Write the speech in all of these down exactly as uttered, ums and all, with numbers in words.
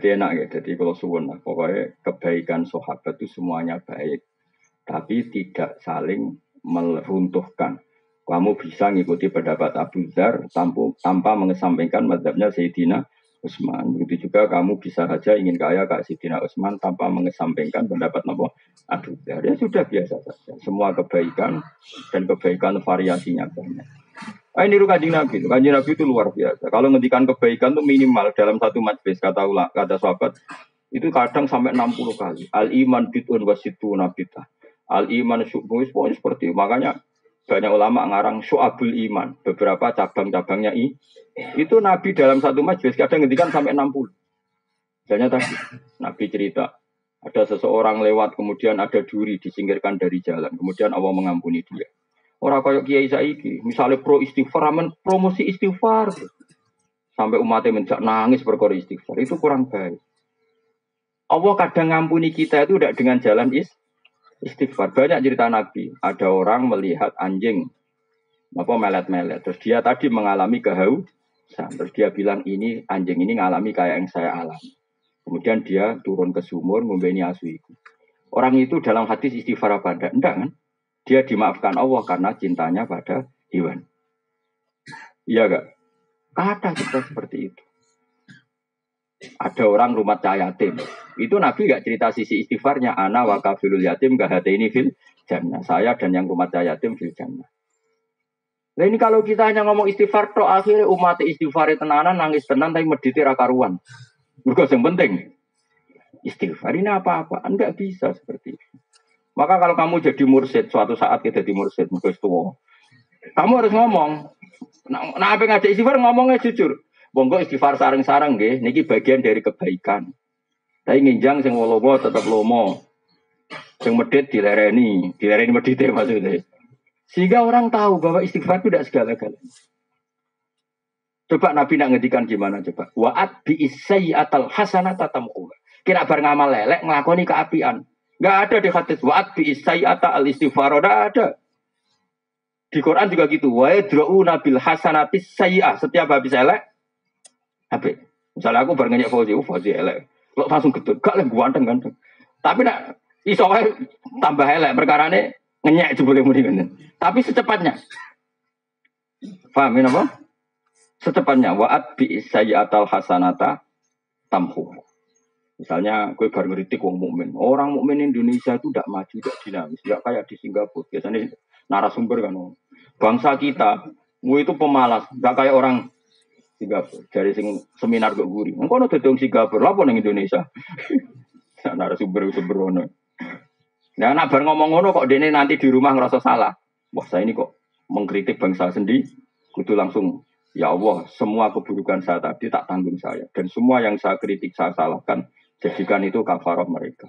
Jadi enak ya, jadi kalau suwun lah, pokoknya kebaikan sahabat itu semuanya baik, tapi tidak saling meruntuhkan. Kamu bisa ngikuti pendapat Abu Dzar tanpa, tanpa mengesampingkan mazhabnya Sayyidina Utsman. Begitu juga kamu bisa saja ingin kaya kayak Sayyidina Utsman tanpa mengesampingkan pendapat Nabi Abu Dzar. Ya sudah biasa saja. Semua kebaikan dan kebaikan variasinya banyak. Ah, ini kanjeng Nabi, kanjeng Nabi itu luar biasa. Kalau ngendikan kebaikan itu minimal dalam satu majlis kata ulah, kata sahabat itu kadang sampai enam puluh kali. Al iman bid'un wasitu nabita. Al iman syu'bun seperti itu. Makanya banyak ulama ngarang syu'abul iman, beberapa cabang-cabangnya i. Itu Nabi dalam satu majlis kadang ngendikan sampai enam puluh. Misalnya tadi Nabi cerita ada seseorang lewat kemudian ada duri disingkirkan dari jalan, kemudian Allah mengampuni dia. Orang kayak kiai saiki, misalnya pro istighfar, amen promosi istighfar, sampai umatnya menjak nangis perkara istighfar, itu kurang baik. Allah kadang ngampuni kita itu tidak dengan jalan is, istighfar. Banyak cerita Nabi, ada orang melihat anjing, apa melet-melet, terus dia tadi mengalami kehausan, terus dia bilang ini anjing ini ngalami kayak yang saya alami. Kemudian dia turun ke sumur, ngombeni asu itu. Orang itu dalam hadis istighfar apa enggak? Enggak kan? Dia dimaafkan Allah karena cintanya pada hewan. Iya gak? Ada cerita seperti itu. Ada orang rumah yatim. Itu Nabi gak cerita sisi istighfarnya. Ana wa kafilul yatim gahateini fil jannah. Saya dan yang rumah yatim fil jannah. Nah ini kalau kita hanya ngomong istighfar, toh akhirnya umat istighfar tenanan nangis tenan tapi medite ra karuan. Mergo yang penting istighfar ini apa-apa. Enggak bisa seperti itu. Maka kalau kamu jadi mursyid, suatu saat kita jadi mursyid, mungkin tua, kamu harus ngomong. Nah, nah apa ngajak istighfar ngomongnya jujur. Bongko istighfar sarang-sarang nggih, niki bagian dari kebaikan. Tapi nginjang sing lomo tetap lomo. Sing medit dilereni, dilereni medite maksudnya. Sehingga orang tahu bahwa istighfar itu tidak segala-galanya. Coba Nabi nak ngedikan gimana coba? Wa'at bi isayyatal hasanata tamquha. Kira bar ngamal lelek nglakoni keapian. Enggak ada di hadis wa'at bi isayyata al-istighfar, enggak ada. Di Quran juga gitu. Wa yadra'una bil hasanati sayyi'ah. Setiap habis elek habis. Misalnya aku bar ngenyek Fauzi, oh Fauzi elek. Lo langsung getut, gak lek ganteng-ganteng. Tapi nak iso wae tambah elek perkarane ngenyek jebule muni ngene. Tapi secepatnya. Pahamin apa? Secepatnya wa'at bi isayyatal hasanata tamhu. Misalnya, gue baru ngeritik wong mukmin. Orang mukmin Indonesia itu tidak maju, tidak dinamis, tidak kayak di Singapura. Biasanya narasumber kan, bangsa kita, gue itu pemalas, tidak kayak orang Singapura. Dari sing seminar gue guri, engkau nanti dong Singapura, lapor yang Indonesia. Narasumber sembrono. Nah, nak bar ngomong ngono kok dene nanti di rumah ngerasa salah. Wah, saya ini kok mengkritik bangsa sendiri, kudu langsung. Ya Allah, semua keburukan saya tadi tak tanggung saya, dan semua yang saya kritik saya salahkan. Jadikan itu kafarah mereka.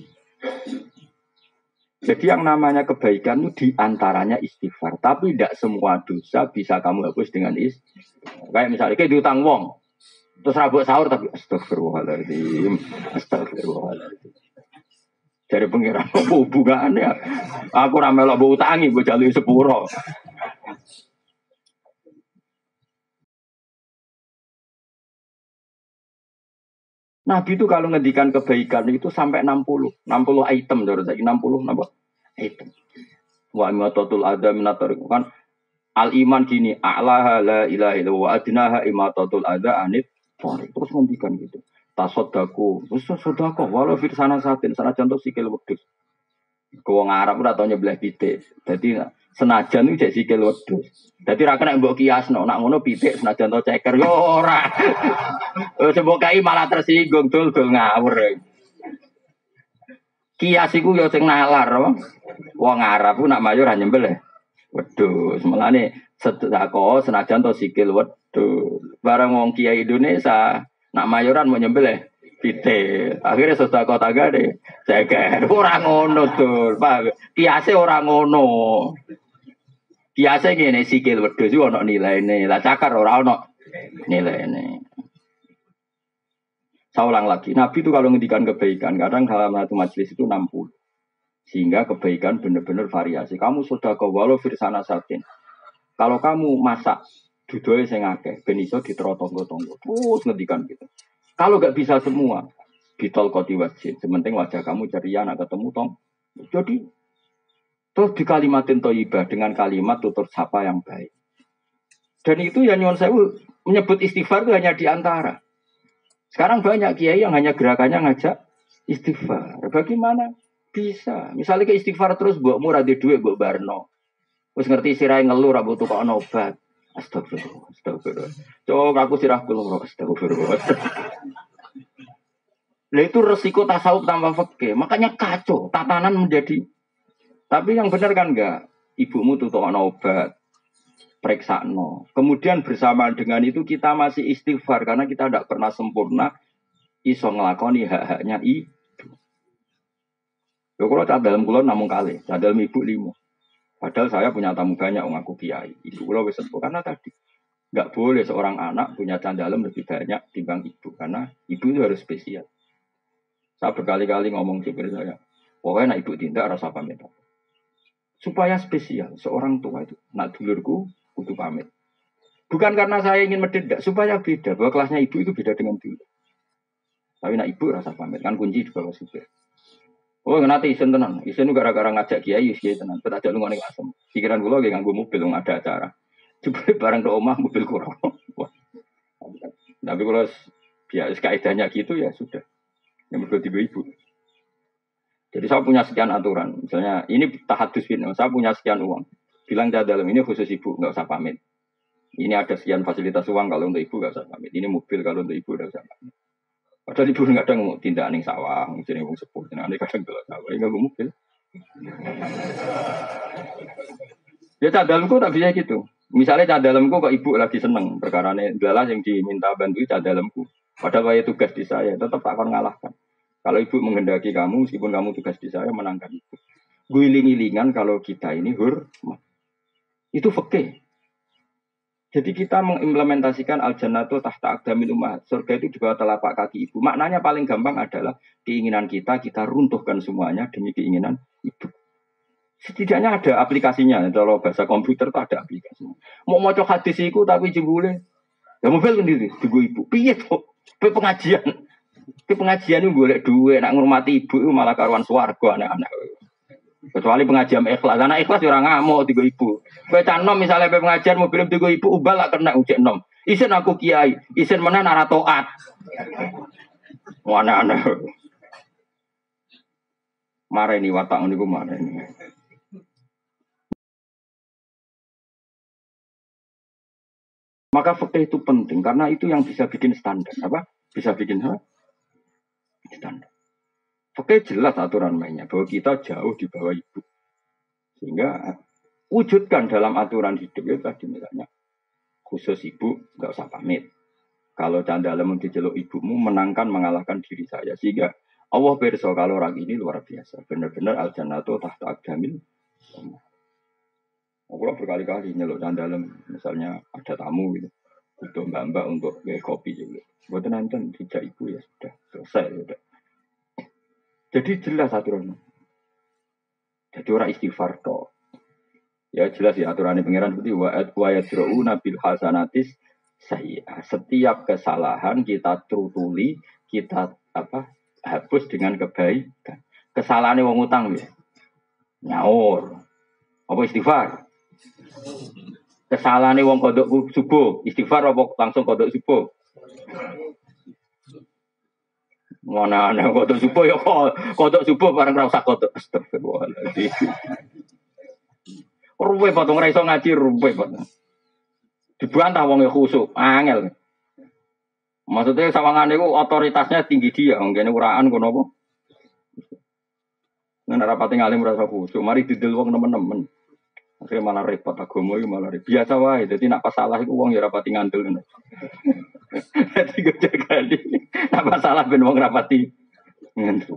Jadi yang namanya kebaikan itu diantaranya istighfar. Tapi tidak semua dosa bisa kamu hapus dengan istighfar. Kayak misalnya, kayak diutang wong. Terus rabuk sahur tapi astagfirullahaladzim. Astagfirullahaladzim. Dari pengiran hubungannya. Aku ramelok bu utangi, bu jalui sepuro. Nabi itu kalau ngedikan kebaikan itu sampai enam puluh. enam puluh item. enam puluh apa? Item. Wa imatatul adha minatori. Kan al-iman gini. A'laha la ilaha illa wa adnaha imatatul adha anit. Terus ngedikan gitu. Tasodaku. Terus sodaku. Walau firsana satin. Sana contoh sikil wedus. Kau ngarap udah tau nyebelah pitik. Jadi senajan itu jadi sikil wedus. Jadi rakan yang mbok kiasno. Nak ngono pitik senajan tau ceker. Yo ora. Sebab kai malah tersinggung dul-dul ngawur. Kias iku yo sing nalar, wong Arab ku nak mayu ra nyembel. Wedhus, mulane sedekah senajan to sikil wedhus. Barang wong kiai Indonesia nak mayuran mau nyembel pitik. Akhirnya sedekah tagade ceker. Ora ngono dul, Pak. Kiase ora ngono. Kiase ngene sikil wedhus iku ana nilaine. Lah cakar ora ana nilaine. Saya ulang lagi, Nabi itu kalau ngendikan kebaikan, kadang dalam satu majelis itu enam puluh. Sehingga kebaikan benar-benar variasi. Kamu sudah ke walau firsana satin. Kalau kamu masak, dudoe sing akeh, ben iso ditero tonggo-tonggo. Terus ngendikan gitu. Kalau nggak bisa semua, bitol koti wajib. Sementing wajah kamu ceria, nak ketemu tong. Jadi terus di kalimatin toibah dengan kalimat tutur sapa yang baik. Dan itu ya nyuwun sewu menyebut istighfar itu hanya di antara. Sekarang banyak kiai yang hanya gerakannya ngajak istighfar. Bagaimana bisa? Misalnya ke istighfar terus mbokmu ra di dhuwit mbok barno. Wis ngerti sirahe ngeluh ra butuh kok obat. Astagfirullah, astagfirullah. Cok aku sirah kula astagfirullah. Nah itu resiko tasawuf tanpa fikih. Makanya kacau, tatanan menjadi. Tapi yang benar kan enggak? Ibumu tuh tukang obat, periksa no. Kemudian bersamaan dengan itu kita masih istighfar karena kita tidak pernah sempurna iso ngelakoni hak-haknya ibu. Yo kalau cah dalam kulon namun kali, cah dalam ibu limo. Padahal saya punya tamu banyak wong aku kiai. Ibu kula wis sepuh karena tadi enggak boleh seorang anak punya cah dalam lebih banyak timbang ibu karena ibu itu harus spesial. Saya berkali-kali ngomong supir saya, pokoknya nak ibu tindak rasa pamit. Supaya spesial, seorang tua itu, nak dulurku, kudu pamit. Bukan karena saya ingin mendedak, supaya beda. Bahwa kelasnya ibu itu beda dengan dulur. Tapi nak ibu rasa pamit, kan kunci di bawah supir. Oh, nanti isen tenan. Isen itu gara-gara ngajak kiai, kiai tenan. Kita ajak lu ngomong asem. Pikiran gue lagi nganggo mobil, nggak ada acara. Coba barang ke omah, mobil kurang. Tapi kalau biasa kaidahnya gitu ya sudah. Yang berdua tiga ibu. Jadi saya punya sekian aturan. Misalnya ini tahadus bin, saya punya sekian uang. Bilang cah dalam ini khusus ibu, nggak usah pamit. Ini ada sekian fasilitas uang kalau untuk ibu nggak usah pamit. Ini mobil kalau untuk ibu nggak usah pamit. Padahal ibu nggak ada ngomong tindak ning sawah, jadi ngomong sepuh, jadi kadang belok sawah, nggak mobil. Ya cah dalamku tak bisa gitu. Misalnya cah dalamku kok ibu lagi seneng perkara ini, adalah yang diminta bantu cah dalamku. Padahal saya tugas di saya tetap tak akan ngalahkan. Kalau ibu menghendaki kamu, meskipun kamu tugas di saya, menangkan ibu. Guling-gilingan kalau kita ini hormat. Itu fikih. Jadi kita mengimplementasikan al-jannatu tahta aqdamil ummahat. Surga itu di bawah telapak kaki ibu. Maknanya paling gampang adalah keinginan kita, kita runtuhkan semuanya demi keinginan ibu. Setidaknya ada aplikasinya. Kalau bahasa komputer itu ada aplikasinya. Mau maca hadis iku tapi jebule. Ya mobil sendiri, tunggu ibu. Piye kok? Pengajian. Ke pengajian itu golek duit, nak ngurmati ibu itu malah karuan swarga anak-anak. Kecuali pengajian ikhlas, anak ikhlas orang ngamuk tiga ibu. Kowe canom misalnya pe pengajian mobil tiga ibu ubal lah kena ujek nom. Isen aku kiai, isen mana nara toat. Mana anak. Marah ini watak niku marah ini. Maka fikih itu penting karena itu yang bisa bikin standar, apa? Bisa bikin apa? Standar. Oke jelas aturan mainnya bahwa kita jauh di bawah ibu. Sehingga wujudkan dalam aturan hidup itu tadi misalnya khusus ibu nggak usah pamit. Kalau candalem diceluk ibumu menangkan mengalahkan diri saya. Sehingga Allah berso kalau orang ini luar biasa. Benar-benar al-jannatu tahta aqdamil ummahat. Aku berkali-kali nyeluk candalem misalnya ada tamu gitu. Butuh mbak-mbak untuk kayak kopi juga. Buat nonton tidak ibu ya sudah selesai sudah. Jadi jelas aturannya. Jadi orang istighfar toh. Ya jelas ya aturannya pangeran seperti wa'ad wa yadra'una bil hasanatis sayyi'ah. Setiap kesalahan kita tutuli, kita apa? Hapus dengan kebaikan. Kesalahannya wong utang ya. Nyaur. Apa istighfar? Kesalahannya wong kodok subuh, istighfar apa langsung kodok subuh? Mana ana kodok subuh ya kok kodok subuh bareng ra usah kodok astagfirullahaladzim. Ruwe potong ra iso ngaji ruwe potong. Dibantah wong khusuk, angel. Maksudnya sawangane iku otoritasnya tinggi dia, ngene uraan kono apa? Nek rapate ngalim ora usah khusuk, mari didel wong nemen-nemen. Akhirnya malah repot agama iki malah repot. Biasa wae, dadi nek pas salah iku wong ya rapati ngandel ngono. Dadi gede-gede. Nek pas salah ben wong rapati ngandel.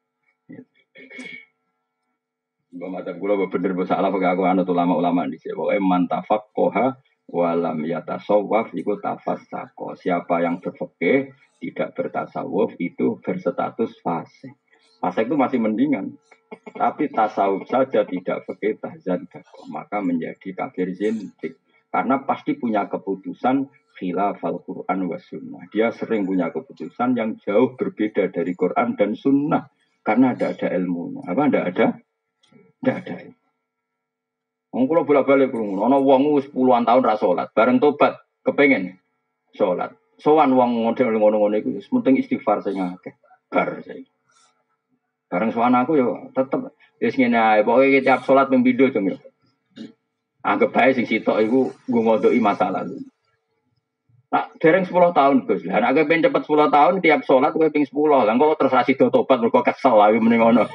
Mbak mata kula bener mbok salah kok aku anut ulama-ulama dhisik. Pokoke mantafaq qoha walam yatasawwaf iku tafassaqo. Siapa yang berfikih tidak bertasawuf itu berstatus fasik. Fasik itu masih mendingan. Tapi tasawuf saja tidak fikih tahzan dakwah, maka menjadi kafir zindik. Karena pasti punya keputusan khilafal Quran wa sunnah. Dia sering punya keputusan yang jauh berbeda dari Quran dan sunnah. Karena ada ada ilmunya. Apa ada ada? Tidak ada. Wong kula bolak-balik krungu, ana wong wis puluhan tahun ra salat, bareng tobat kepengen salat. Sowan wong model ngono-ngono iku wis penting istighfar sing akeh. Bar saiki. Bareng sowan aku yo tetep wis ngene ae, pokoke tiap salat ping pindho jeng yo. Anggap bae sing sitok iku nggo ngodoki masa lalu. Nah, dereng sepuluh tahun Gus. Lah nek kepen cepet sepuluh tahun tiap salat kowe ping sepuluh. Lah kok terus asih do tobat mergo kesel ae mending ngono.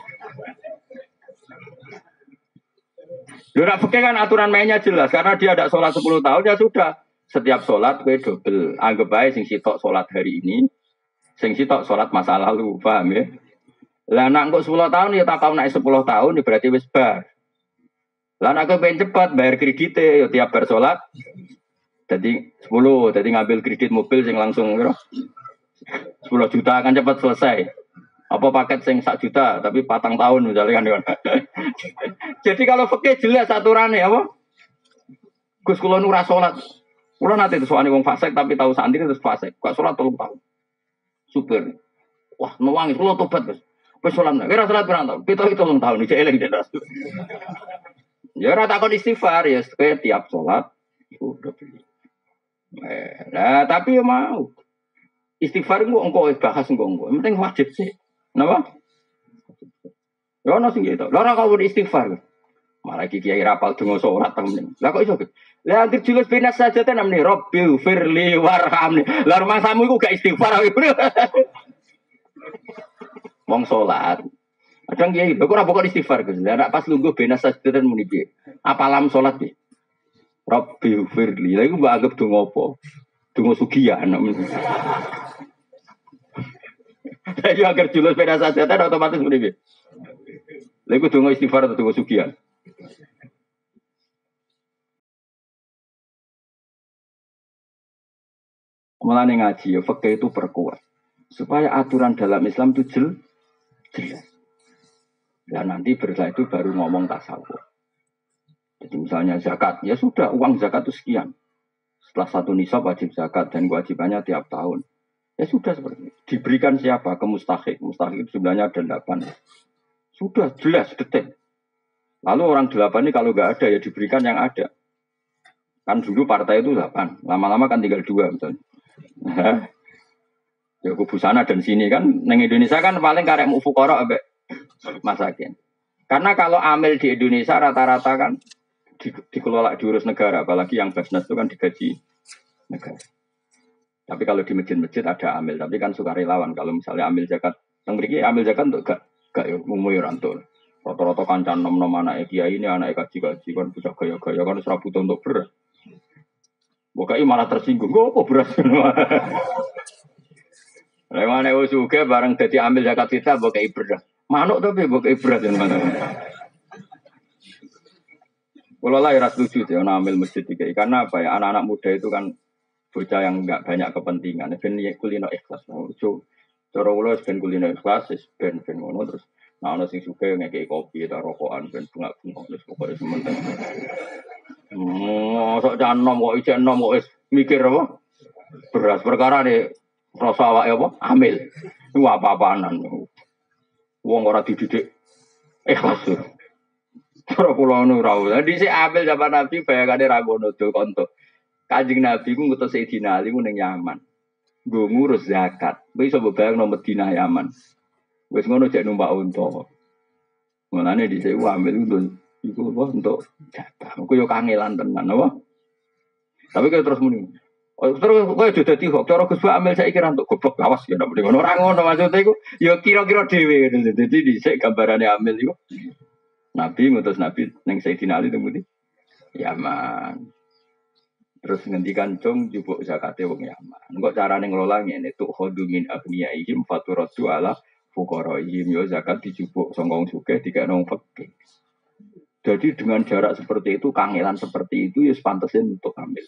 Lho nek fikih kan aturan mainnya jelas karena dia ada sholat sepuluh tahun ya sudah. Setiap sholat kowe double. Anggap bae sing sitok sholat hari ini, sing sitok sholat masa lalu, paham ya? Lah nek kok sepuluh tahun ya tak tau nek sepuluh tahun ya berarti wis bar. Lah nek kowe pengen cepat bayar kredite ya tiap bar sholat. Jadi sepuluh, jadi ngambil kredit mobil sing langsung kira sepuluh juta akan cepat selesai. Apa paket sing sak juta tapi patang tahun misalnya kan. Jadi kalau fikih jelas aturannya apa? Gus kula nu ra salat. Kula nate sowane wong fasik tapi tahu santri terus fasik. Kok salat telung tahun. Super. Wah, nuwangi kula tobat, Gus. Wis salat nek ora salat pirang tahun? Pitu telung tahun iki eling jelas. Ya ora takon istighfar ya kowe tiap salat iku udah beli. Eh, nah, tapi ya mau. Istighfar engko engko bahas engko engko. Yang penting wajib sih. Napa? Ya ono sing gitu. Lha ora kok istighfar. Malah iki kiai rapal donga salat temen. Lah kok iso? Lah anggere julus binas saja ten namne Rabbil firli warhamni. Lah rumah samu iku gak istighfar. Wong salat. Kadang kiai kok ora pokok istighfar Gus. Lah nek pas lungguh binas saja ten muni piye? Apa lam salat piye? Rabbil firli. Lah iku mbok anggap donga apa? Donga sugihan. Saya agar julus beda saja, tak otomatis begini. Lalu tunggu istighfar atau tunggu sugihan. Malah ngaji ya, fikih itu perkuat supaya aturan dalam Islam itu jel, jelas. Dan nanti setelah itu baru ngomong tasawuf. Jadi misalnya zakat, ya sudah uang zakat itu sekian. Setelah satu nisab wajib zakat dan kewajibannya tiap tahun. Ya sudah seperti itu. Diberikan siapa? Ke mustahik. Mustahik itu sebenarnya ada delapan. Sudah jelas, detail. Lalu orang delapan ini kalau nggak ada ya diberikan yang ada. Kan dulu partai itu delapan. Lama-lama kan tinggal dua misalnya. Ya kubu sana dan sini kan. Neng Indonesia kan paling karek mufukoro abek masakin. Karena kalau amil di Indonesia rata-rata kan di, dikelola diurus negara. Apalagi yang basnas itu kan digaji negara. Tapi kalau di masjid-masjid ada amil, tapi kan sukarelawan. Kalau misalnya amil zakat, yang beri amil zakat untuk gak gak umumnya rantul. Rata-rata kancan nom-nom anak kiai ini anak kaji-kaji kan bisa gaya-gaya kan serabut untuk beras. Bukai malah tersinggung, gue apa beras? Lewat nego juga bareng jadi amil zakat kita bukai beras. Manuk tapi bukai beras dan mana? Kalau lah ya setuju ya amil masjid tiga karena apa ya anak-anak muda itu kan bocah yang enggak banyak kepentingan, ben kulino ikhlas. Ojo cara kula ben kulino ikhlas, ben ben ngono terus nah ana sing suka ngekeki kopi ta rokokan ben bunga-bunga wis pokoke sementing. Oh, sok janom kok ijen nom kok wis mikir apa? Beras perkara ne rasa awake apa? Amil. Iku apa-apanan. Wong ora dididik ikhlas. Cara kula ngono ora. Dhisik amil zaman Nabi bayangane ra ngono do kontok. Kanjeng Nabi ku ngutus Sayyidina Ali ku ning Yaman. Nggo ngurus zakat. Kowe iso bayang nang Madinah Yaman. Wis ngono jek numpak unta. Mulane dhisik ambil untuk iku apa untuk jatah. Ku yo kangelan tenan apa. Tapi kowe terus muni. Oh, terus kowe aja dadi kok cara Gus ambil saiki ra untuk goblok lawas ya ndak ngono. Ora ngono maksudnya iku yo kira-kira dhewe. Dadi dhisik gambarane ambil iku. Nabi ngutus Nabi ning Sayyidina Ali temu di Yaman. Terus ngendikan cung jupuk zakate wong Yaman. Engko carane ngelola ngene tuh khodu min agniyaihim faturatu ala fuqaraihim yo zakat dijupuk sangka wong sugih dikene wong fakir. Jadi dengan jarak seperti itu, kangelan seperti itu ya pantesin untuk ambil.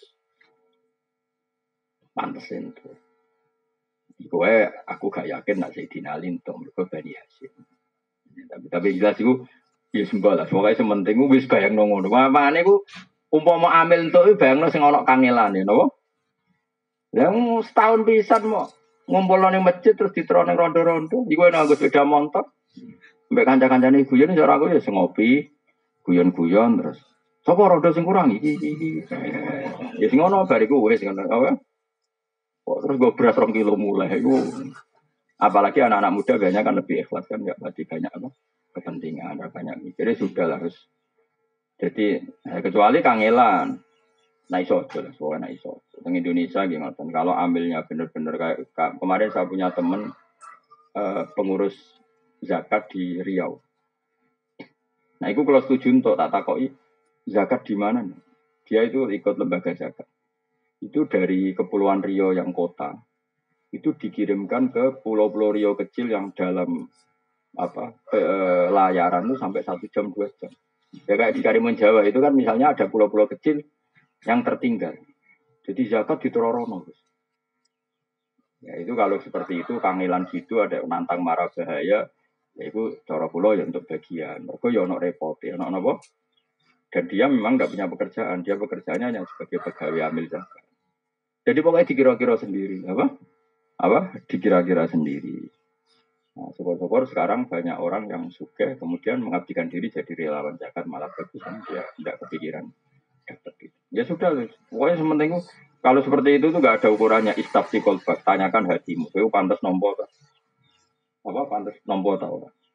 Pantesin tuh. Kowe aku gak yakin nak Sayyidina Ali untuk mergo Bani Hasyim. Tapi tapi jelas iku ya sembah lah. Pokoke sementing wis bayangno ngono. Mamane ku Umpama amil entuk iki bayangno sing ana kangelane napa? Yang setahun pisan mau ngumpulno ning masjid terus diterone rondo-rondo. Iku enak nggo sepeda motor. Mbek kanca-kancane guyon ora aku ya sing ngopi, guyon-guyon terus. Sapa rondo sing kurang iki iki iki. Ya sing ngono bariku wis ngono apa? Kok terus gue beras rong kilo mulai iku. Apalagi anak-anak muda biasanya kan lebih ikhlas kan enggak berarti banyak apa? Kepentingan, ada banyak mikirnya sudah lah harus. Jadi eh, kecuali kangelan. Nah iso aja lah, soalnya nah iso. Di Indonesia gimana? Kalau ambilnya benar-benar kayak kemarin saya punya teman eh, pengurus zakat di Riau. Nah itu kalau setuju untuk tak takoi zakat di mana? Dia itu ikut lembaga zakat. Itu dari Kepulauan Riau yang kota. Itu dikirimkan ke pulau-pulau Riau kecil yang dalam apa eh, layaran itu sampai satu jam dua jam. Ya kayak di Karimun Jawa itu kan misalnya ada pulau-pulau kecil yang tertinggal. Jadi zakat ditororono. Ya itu kalau seperti itu kangelan gitu ada nantang marah bahaya, ya itu cara pulau ya untuk bagian. Mereka ya ono repot ya ono apa? Dan dia memang nggak punya pekerjaan, dia pekerjaannya hanya sebagai pegawai amil zakat. Jadi pokoknya dikira-kira sendiri, apa? Apa? Dikira-kira sendiri. Nah, syukur-syukur sekarang banyak orang yang suka kemudian mengabdikan diri jadi relawan zakat malah bagus kan dia tidak kepikiran dapat itu. Ya sudah, pokoknya sementing kalau seperti itu tuh nggak ada ukurannya istafsi kolbak, tanyakan hatimu, itu pantas nompo apa pantas nompo tahu.